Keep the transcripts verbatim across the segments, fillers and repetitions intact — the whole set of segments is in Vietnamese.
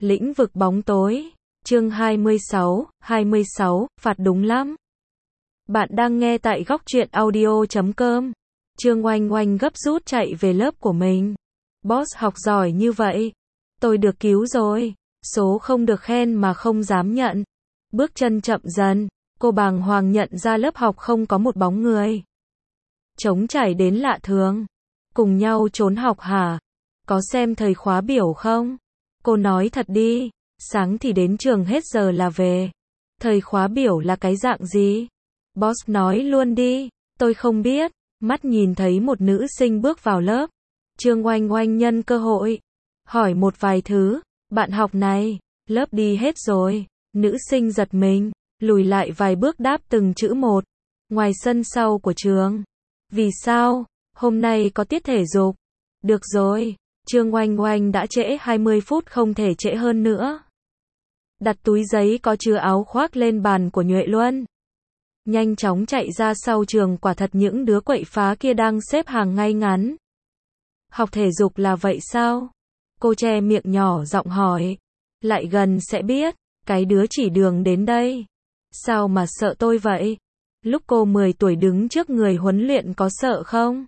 Lĩnh vực bóng tối. Chương hai mươi sáu, hai mươi sáu, phạt đúng lắm. Bạn đang nghe tại góc truyện audio chấm com. Trương Oanh Oanh gấp rút chạy về lớp của mình. Boss học giỏi như vậy. Tôi được cứu rồi. Số không được khen mà không dám nhận. Bước chân chậm dần. Cô bàng hoàng nhận ra lớp học không có một bóng người. Trống trải đến lạ thường. Cùng nhau trốn học hả? Có xem thời khóa biểu không? Cô nói thật đi. Sáng thì đến trường hết giờ là về. Thời khóa biểu là cái dạng gì? Boss nói luôn đi. Tôi không biết. Mắt nhìn thấy một nữ sinh bước vào lớp. Trương Oanh Oanh nhân cơ hội. Hỏi một vài thứ. Bạn học này. Lớp đi hết rồi. Nữ sinh giật mình. Lùi lại vài bước đáp từng chữ một. Ngoài sân sau của trường. Vì sao? Hôm nay có tiết thể dục. Được rồi. Trương Oanh Oanh đã trễ hai mươi phút không thể trễ hơn nữa. Đặt túi giấy có chứa áo khoác lên bàn của Nhuệ Luân. Nhanh chóng chạy ra sau trường, quả thật những đứa quậy phá kia đang xếp hàng ngay ngắn. Học thể dục là vậy sao? Cô che miệng nhỏ giọng hỏi. Lại gần sẽ biết, cái đứa chỉ đường đến đây. Sao mà sợ tôi vậy? Lúc cô mười tuổi đứng trước người huấn luyện có sợ không?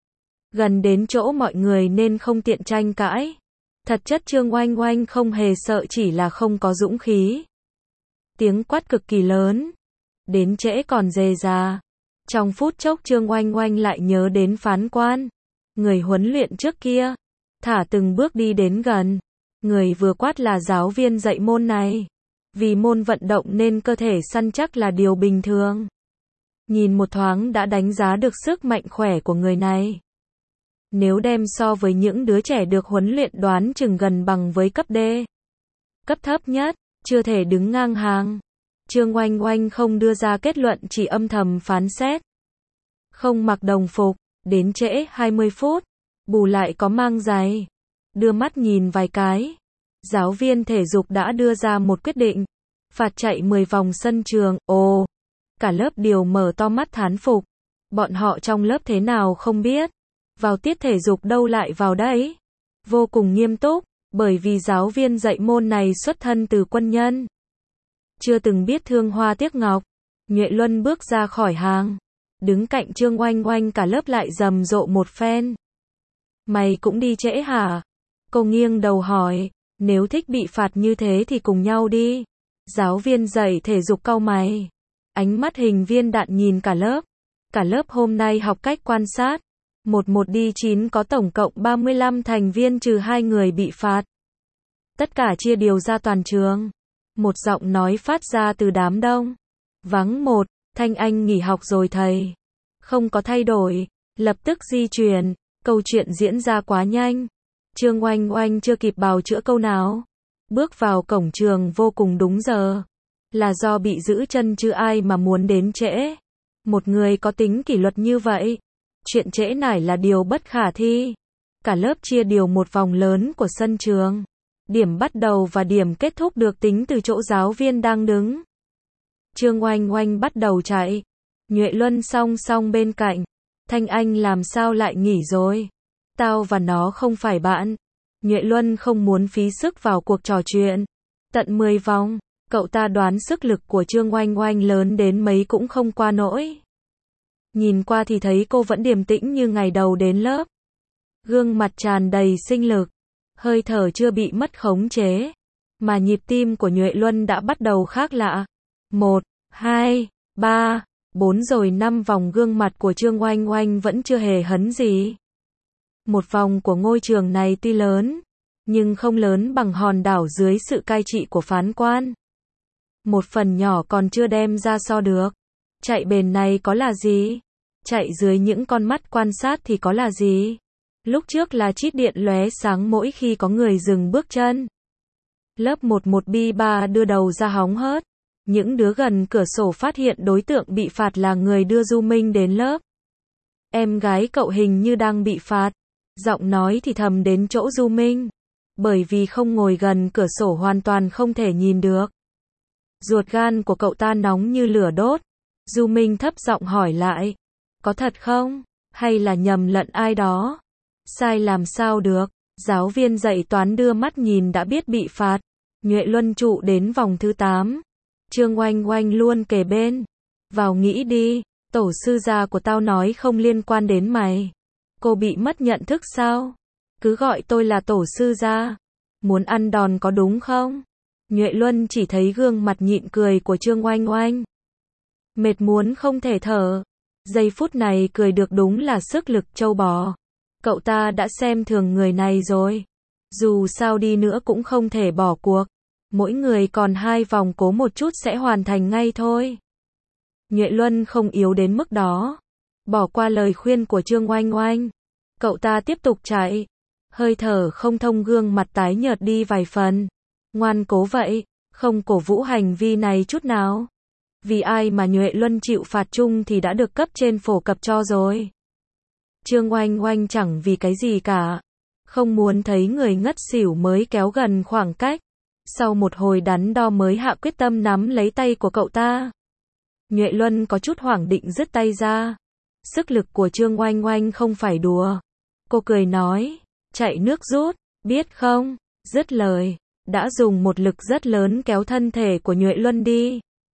Gần đến chỗ mọi người nên không tiện tranh cãi. Thật chất Trương Oanh Oanh không hề sợ, chỉ là không có dũng khí. Tiếng quát cực kỳ lớn. Đến trễ còn dề già. Trong phút chốc Trương Oanh Oanh lại nhớ đến phán quan. Người huấn luyện trước kia. Thả từng bước đi đến gần. Người vừa quát là giáo viên dạy môn này. Vì môn vận động nên cơ thể săn chắc là điều bình thường. Nhìn một thoáng đã đánh giá được sức mạnh khỏe của người này. Nếu đem so với những đứa trẻ được huấn luyện đoán chừng gần bằng với cấp D. Cấp thấp nhất, chưa thể đứng ngang hàng. Trương Oanh Oanh không đưa ra kết luận, chỉ âm thầm phán xét. Không mặc đồng phục, đến trễ hai mươi phút, bù lại có mang giày. Đưa mắt nhìn vài cái. Giáo viên thể dục đã đưa ra một quyết định. Phạt chạy mười vòng sân trường. Ồ, cả lớp đều mở to mắt thán phục. Bọn họ trong lớp thế nào không biết. Vào tiết thể dục đâu lại vào đấy. Vô cùng nghiêm túc, bởi vì giáo viên dạy môn này xuất thân từ quân nhân. Chưa từng biết thương hoa tiếc ngọc. Nhuệ Luân bước ra khỏi hàng. Đứng cạnh Trương Oanh Oanh, cả lớp lại rầm rộ một phen. Mày cũng đi trễ hả? Cô nghiêng đầu hỏi. Nếu thích bị phạt như thế thì cùng nhau đi. Giáo viên dạy thể dục cau mày. Ánh mắt hình viên đạn nhìn cả lớp. Cả lớp hôm nay học cách quan sát. Một một đi chín có tổng cộng ba mươi lăm thành viên trừ hai người bị phạt. Tất cả chia đều ra toàn trường. Một giọng nói phát ra từ đám đông. Vắng một, Thanh Anh nghỉ học rồi thầy. Không có thay đổi. Lập tức di chuyển. Câu chuyện diễn ra quá nhanh. Trương Oanh Oanh chưa kịp bào chữa câu nào. Bước vào cổng trường vô cùng đúng giờ. Là do bị giữ chân chứ ai mà muốn đến trễ. Một người có tính kỷ luật như vậy. Chuyện trễ nải là điều bất khả thi. Cả lớp chia đều một vòng lớn của sân trường. Điểm bắt đầu và điểm kết thúc được tính từ chỗ giáo viên đang đứng. Trương Oanh Oanh bắt đầu chạy. Nhuệ Luân song song bên cạnh. Thanh Anh làm sao lại nghỉ rồi? Tao và nó không phải bạn. Nhuệ Luân không muốn phí sức vào cuộc trò chuyện. Tận mười vòng, cậu ta đoán sức lực của Trương Oanh Oanh lớn đến mấy cũng không qua nổi. Nhìn qua thì thấy cô vẫn điềm tĩnh như ngày đầu đến lớp. Gương mặt tràn đầy sinh lực. Hơi thở chưa bị mất khống chế. Mà nhịp tim của Nhuệ Luân đã bắt đầu khác lạ. Một, hai, ba, bốn rồi năm vòng, gương mặt của Trương Oanh Oanh vẫn chưa hề hấn gì. Một vòng của ngôi trường này tuy lớn, nhưng không lớn bằng hòn đảo dưới sự cai trị của phán quan. Một phần nhỏ còn chưa đem ra so được. Chạy bền này có là gì? Chạy dưới những con mắt quan sát thì có là gì? Lúc trước là chít điện lóe sáng mỗi khi có người dừng bước chân. Lớp một một bi ba đưa đầu ra hóng hớt. Những đứa gần cửa sổ phát hiện đối tượng bị phạt là người đưa Du Minh đến lớp. Em gái cậu hình như đang bị phạt. Giọng nói thì thầm đến chỗ Du Minh. Bởi vì không ngồi gần cửa sổ hoàn toàn không thể nhìn được. Ruột gan của cậu ta nóng như lửa đốt. Du Minh thấp giọng hỏi lại. Có thật không? Hay là nhầm lẫn ai đó? Sai làm sao được? Giáo viên dạy toán đưa mắt nhìn đã biết bị phạt. Nhuệ Luân trụ đến vòng thứ tám. Trương Oanh Oanh luôn kề bên. Vào nghĩ đi, tổ sư gia của tao nói không liên quan đến mày. Cô bị mất nhận thức sao? Cứ gọi tôi là tổ sư gia. Muốn ăn đòn có đúng không? Nhuệ Luân chỉ thấy gương mặt nhịn cười của Trương Oanh Oanh. Mệt muốn không thể thở. Giây phút này cười được đúng là sức lực trâu bò. Cậu ta đã xem thường người này rồi. Dù sao đi nữa cũng không thể bỏ cuộc. Mỗi người còn hai vòng cố một chút sẽ hoàn thành ngay thôi. Nhuệ Luân không yếu đến mức đó. Bỏ qua lời khuyên của Trương Oanh Oanh. Cậu ta tiếp tục chạy. Hơi thở không thông, gương mặt tái nhợt đi vài phần. Ngoan cố vậy, không cổ vũ hành vi này chút nào. Vì ai mà Nhuệ Luân chịu phạt chung thì đã được cấp trên phổ cập cho rồi. Trương Oanh Oanh chẳng vì cái gì cả. Không muốn thấy người ngất xỉu mới kéo gần khoảng cách. Sau một hồi đắn đo mới hạ quyết tâm nắm lấy tay của cậu ta. Nhuệ Luân có chút hoảng định dứt tay ra. Sức lực của Trương Oanh Oanh không phải đùa. Cô cười nói, chạy nước rút, biết không? Dứt lời, đã dùng một lực rất lớn kéo thân thể của Nhuệ Luân đi.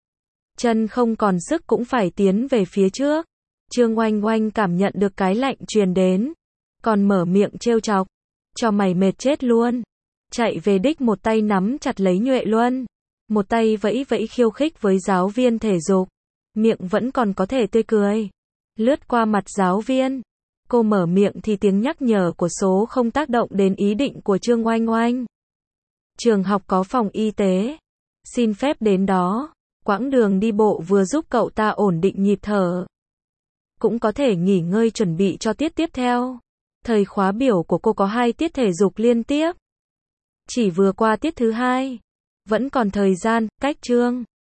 Chân không còn sức cũng phải tiến về phía trước. Trương Oanh Oanh cảm nhận được cái lạnh truyền đến. Còn mở miệng trêu chọc. Cho mày mệt chết luôn. Chạy về đích, một tay nắm chặt lấy Nhuệ Luân. Một tay vẫy vẫy khiêu khích với giáo viên thể dục. Miệng vẫn còn có thể tươi cười. Lướt qua mặt giáo viên. Cô mở miệng thì tiếng nhắc nhở của số không tác động đến ý định của Trương Oanh Oanh. Trường học có phòng y tế. Xin phép đến đó. Quãng đường đi bộ vừa giúp cậu ta ổn định nhịp thở. Cũng có thể nghỉ ngơi chuẩn bị cho tiết tiếp theo. Thời khóa biểu của cô có hai tiết thể dục liên tiếp. Chỉ vừa qua tiết thứ hai. Vẫn còn thời gian, cách Trương